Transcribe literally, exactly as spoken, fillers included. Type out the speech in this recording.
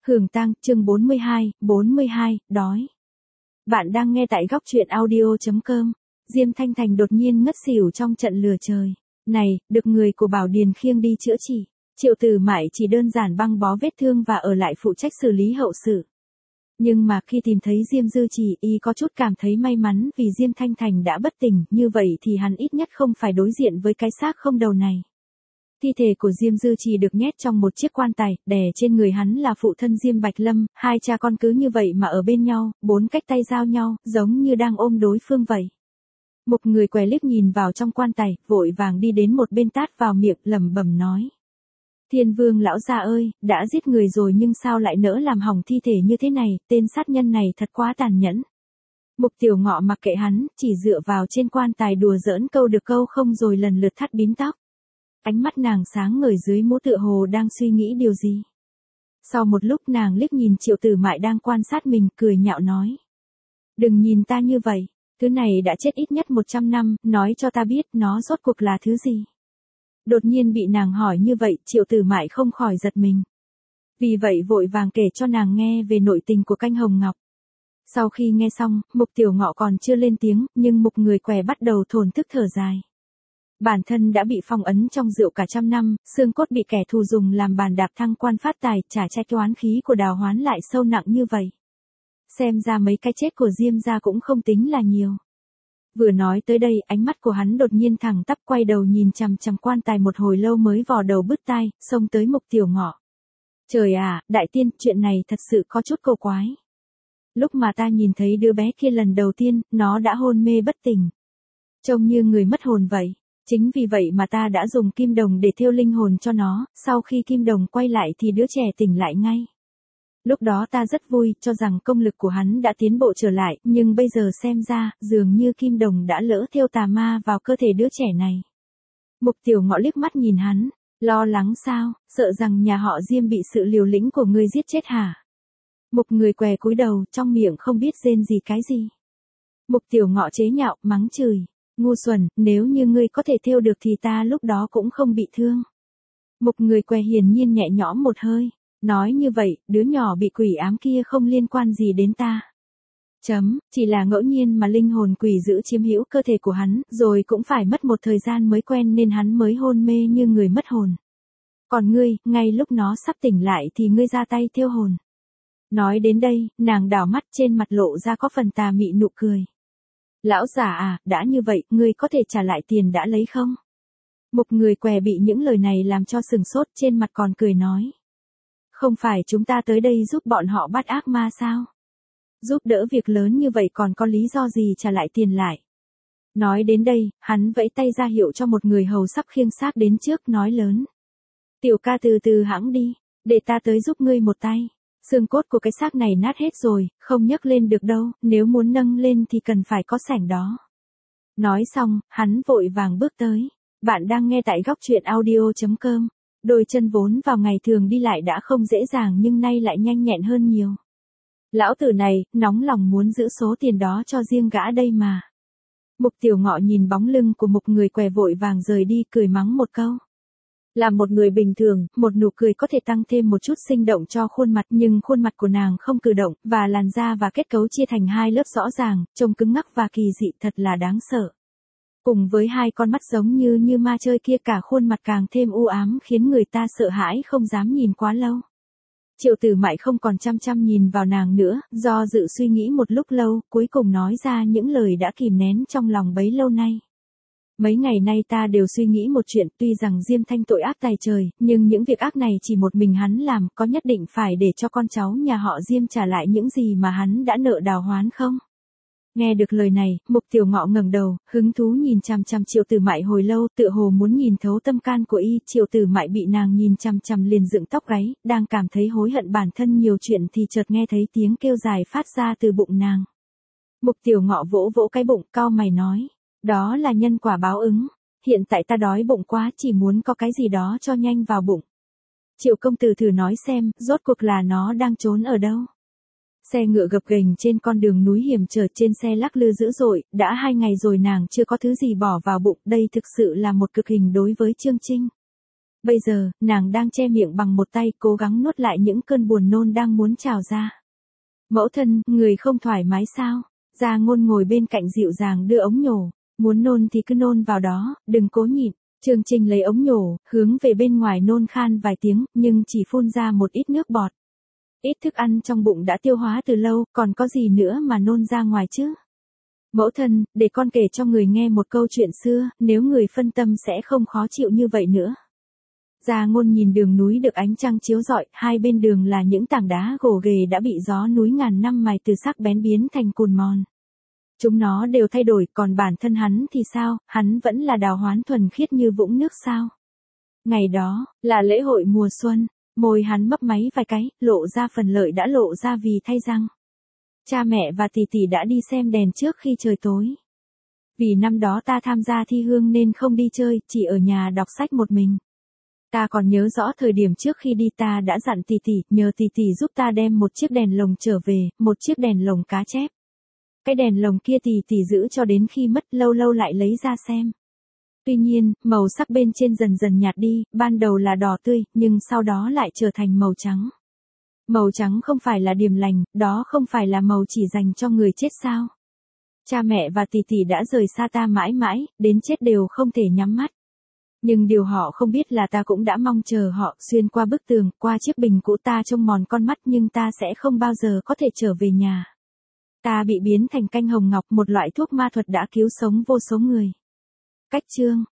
Hưởng tang, chương bốn mươi hai, bốn mươi hai, đói. Bạn đang nghe tại góc truyện audio chấm com. Diêm Thanh Thành đột nhiên ngất xỉu trong trận lửa trời. Này, được người của Bảo Điền khiêng đi chữa trị. Triệu Tử Mại chỉ đơn giản băng bó vết thương và ở lại phụ trách xử lý hậu sự. Nhưng mà khi tìm thấy Diêm Dư Chỉ, y có chút cảm thấy may mắn vì Diêm Thanh Thành đã bất tỉnh, như vậy thì hắn ít nhất không phải đối diện với cái xác không đầu này. Thi thể của Diêm Dư Trì được nhét trong một chiếc quan tài, đè trên người hắn là phụ thân Diêm Bạch Lâm, hai cha con cứ như vậy mà ở bên nhau, bốn cách tay giao nhau, giống như đang ôm đối phương vậy. Một người què liếc nhìn vào trong quan tài, vội vàng đi đến một bên tát vào miệng, lẩm bẩm nói. Thiên Vương lão gia ơi, đã giết người rồi nhưng sao lại nỡ làm hỏng thi thể như thế này, tên sát nhân này thật quá tàn nhẫn. Mục Tiểu Ngọ mặc kệ hắn, chỉ dựa vào trên quan tài đùa giỡn câu được câu không rồi lần lượt thắt bím tóc. Ánh mắt nàng sáng ngời dưới mũ tựa hồ đang suy nghĩ điều gì. Sau một lúc nàng liếc nhìn Triệu Tử Mại đang quan sát mình, cười nhạo nói. Đừng nhìn ta như vậy, thứ này đã chết ít nhất một trăm năm, nói cho ta biết nó rốt cuộc là thứ gì. Đột nhiên bị nàng hỏi như vậy, Triệu Tử Mại không khỏi giật mình. Vì vậy vội vàng kể cho nàng nghe về nội tình của canh hồng ngọc. Sau khi nghe xong, Mục Tiểu Ngọ còn chưa lên tiếng, nhưng Mục người què bắt đầu thổn thức thở dài. Bản thân đã bị phong ấn trong rượu cả trăm năm, xương cốt bị kẻ thù dùng làm bàn đạp thăng quan phát tài, trả trách oán khí của Đào Hoán lại sâu nặng như vậy. Xem ra mấy cái chết của Diêm gia cũng không tính là nhiều. Vừa nói tới đây, ánh mắt của hắn đột nhiên thẳng tắp, quay đầu nhìn chằm chằm quan tài một hồi lâu mới vò đầu bứt tai, xông tới Mục Tiểu Ngọ. Trời à, đại tiên, chuyện này thật sự có chút cổ quái. Lúc mà ta nhìn thấy đứa bé kia lần đầu tiên, nó đã hôn mê bất tỉnh. Trông như người mất hồn vậy. Chính vì vậy mà ta đã dùng kim đồng để thiêu linh hồn cho nó, sau khi kim đồng quay lại thì đứa trẻ tỉnh lại ngay. Lúc đó ta rất vui, cho rằng công lực của hắn đã tiến bộ trở lại, nhưng bây giờ xem ra, dường như kim đồng đã lỡ thiêu tà ma vào cơ thể đứa trẻ này. Mục Tiểu Ngọ liếc mắt nhìn hắn, lo lắng sao, sợ rằng nhà họ Diêm bị sự liều lĩnh của ngươi giết chết hả? Mục người què cúi đầu, trong miệng không biết rên gì cái gì. Mục Tiểu Ngọ chế nhạo, mắng chửi. Ngu xuẩn, nếu như ngươi có thể thiêu được thì ta lúc đó cũng không bị thương. Mục người què hiển nhiên nhẹ nhõm một hơi, nói như vậy, đứa nhỏ bị quỷ ám kia không liên quan gì đến ta. Chấm, chỉ là ngẫu nhiên mà linh hồn quỷ giữ chiếm hữu cơ thể của hắn, rồi cũng phải mất một thời gian mới quen nên hắn mới hôn mê như người mất hồn. Còn ngươi, ngay lúc nó sắp tỉnh lại thì ngươi ra tay thiêu hồn. Nói đến đây, nàng đảo mắt trên mặt lộ ra có phần tà mị nụ cười. Lão già à, đã như vậy, ngươi có thể trả lại tiền đã lấy không? Một người què bị những lời này làm cho sừng sốt, trên mặt còn cười nói. Không phải chúng ta tới đây giúp bọn họ bắt ác ma sao? Giúp đỡ việc lớn như vậy còn có lý do gì trả lại tiền lại? Nói đến đây, hắn vẫy tay ra hiệu cho một người hầu sắp khiêng xác đến trước, nói lớn. Tiểu ca từ từ hãng đi, để ta tới giúp ngươi một tay. Xương cốt của cái xác này nát hết rồi, không nhấc lên được đâu, nếu muốn nâng lên thì cần phải có sảnh đó. Nói xong, hắn vội vàng bước tới. Bạn đang nghe tại góc truyện audio chấm com. Đôi chân vốn vào ngày thường đi lại đã không dễ dàng nhưng nay lại nhanh nhẹn hơn nhiều. Lão tử này, nóng lòng muốn giữ số tiền đó cho riêng gã đây mà. Mục Tiểu Ngọ nhìn bóng lưng của một người què vội vàng rời đi, cười mắng một câu. Là một người bình thường, một nụ cười có thể tăng thêm một chút sinh động cho khuôn mặt, nhưng khuôn mặt của nàng không cử động, và làn da và kết cấu chia thành hai lớp rõ ràng, trông cứng ngắc và kỳ dị, thật là đáng sợ. Cùng với hai con mắt giống như như ma chơi kia, cả khuôn mặt càng thêm u ám khiến người ta sợ hãi không dám nhìn quá lâu. Triệu Tử Mại không còn chăm chăm nhìn vào nàng nữa, do dự suy nghĩ một lúc lâu, cuối cùng nói ra những lời đã kìm nén trong lòng bấy lâu nay. Mấy ngày nay ta đều suy nghĩ một chuyện, tuy rằng Diêm Thanh tội ác tày trời, nhưng những việc ác này chỉ một mình hắn làm, có nhất định phải để cho con cháu nhà họ Diêm trả lại những gì mà hắn đã nợ Đào Hoán không? Nghe được lời này, Mục Tiểu Ngọ ngẩng đầu, hứng thú nhìn chằm chằm Triệu Tử Mại hồi lâu, tựa hồ muốn nhìn thấu tâm can của y. Triệu Tử Mại bị nàng nhìn chằm chằm liền dựng tóc gáy, đang cảm thấy hối hận bản thân nhiều chuyện thì chợt nghe thấy tiếng kêu dài phát ra từ bụng nàng. Mục Tiểu Ngọ vỗ vỗ cái bụng, cau mày nói. Đó là nhân quả báo ứng. Hiện tại ta đói bụng quá, chỉ muốn có cái gì đó cho nhanh vào bụng. Triệu công tử thử nói xem, rốt cuộc là nó đang trốn ở đâu? Xe ngựa gập ghềnh trên con đường núi hiểm trở, trên xe lắc lư dữ dội, đã hai ngày rồi nàng chưa có thứ gì bỏ vào bụng, đây thực sự là một cực hình đối với Trương Trinh. Bây giờ, nàng đang che miệng bằng một tay, cố gắng nuốt lại những cơn buồn nôn đang muốn trào ra. Mẫu thân, người không thoải mái sao? Gia Ngôn ngồi bên cạnh dịu dàng đưa ống nhổ. Muốn nôn thì cứ nôn vào đó, đừng cố nhịn. Chương Trình lấy ống nhổ, hướng về bên ngoài nôn khan vài tiếng, nhưng chỉ phun ra một ít nước bọt. Ít thức ăn trong bụng đã tiêu hóa từ lâu, còn có gì nữa mà nôn ra ngoài chứ? Mẫu thân, để con kể cho người nghe một câu chuyện xưa, nếu người phân tâm sẽ không khó chịu như vậy nữa. Gia Ngôn nhìn đường núi được ánh trăng chiếu rọi, hai bên đường là những tảng đá gồ ghề đã bị gió núi ngàn năm mài từ sắc bén biến thành cùn mòn. Chúng nó đều thay đổi, còn bản thân hắn thì sao, hắn vẫn là đào hoán thuần khiết như vũng nước sao. Ngày đó, là lễ hội mùa xuân, môi hắn mấp máy vài cái, lộ ra phần lợi đã lộ ra vì thay răng. Cha mẹ và tỷ tỷ đã đi xem đèn trước khi trời tối. Vì năm đó ta tham gia thi hương nên không đi chơi, chỉ ở nhà đọc sách một mình. Ta còn nhớ rõ thời điểm trước khi đi ta đã dặn tỷ tỷ, nhờ tỷ tỷ giúp ta đem một chiếc đèn lồng trở về, một chiếc đèn lồng cá chép. Cái đèn lồng kia tỷ tỷ giữ cho đến khi mất, lâu lâu lại lấy ra xem. Tuy nhiên, màu sắc bên trên dần dần nhạt đi, ban đầu là đỏ tươi, nhưng sau đó lại trở thành màu trắng. Màu trắng không phải là điềm lành, đó không phải là màu chỉ dành cho người chết sao? Cha mẹ và tỷ tỷ đã rời xa ta mãi mãi, đến chết đều không thể nhắm mắt. Nhưng điều họ không biết là ta cũng đã mong chờ họ, xuyên qua bức tường, qua chiếc bình cũ ta trông mòn con mắt nhưng ta sẽ không bao giờ có thể trở về nhà. Ta bị biến thành canh hồng ngọc, một loại thuốc ma thuật đã cứu sống vô số người. Cách chương